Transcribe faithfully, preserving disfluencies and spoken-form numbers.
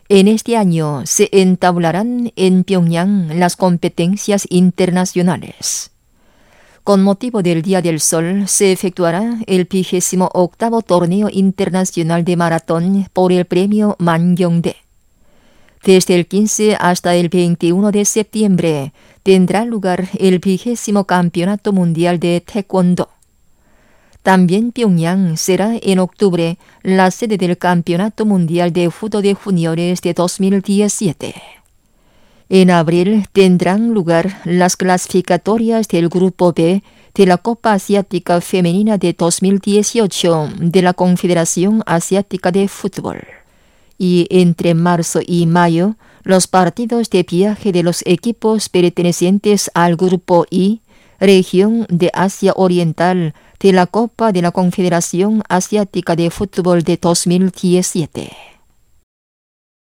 En este año se entablarán en Pyongyang las competencias internacionales. Con motivo del Día del Sol se efectuará el vigésimo octavo torneo internacional de maratón por el premio Mangyongdae. Desde el quince hasta el veintiuno de septiembre tendrá lugar el vigésimo campeonato mundial de taekwondo. También Pyongyang será en octubre la sede del Campeonato Mundial de Judo de Juniores de dos mil diecisiete. En abril tendrán lugar las clasificatorias del Grupo B de la Copa Asiática Femenina de dos mil dieciocho de la Confederación Asiática de Fútbol. Y entre marzo y mayo, los partidos de viaje de los equipos pertenecientes al Grupo I, región de Asia Oriental, de la Copa de la Confederación Asiática de Fútbol de dos mil diecisiete.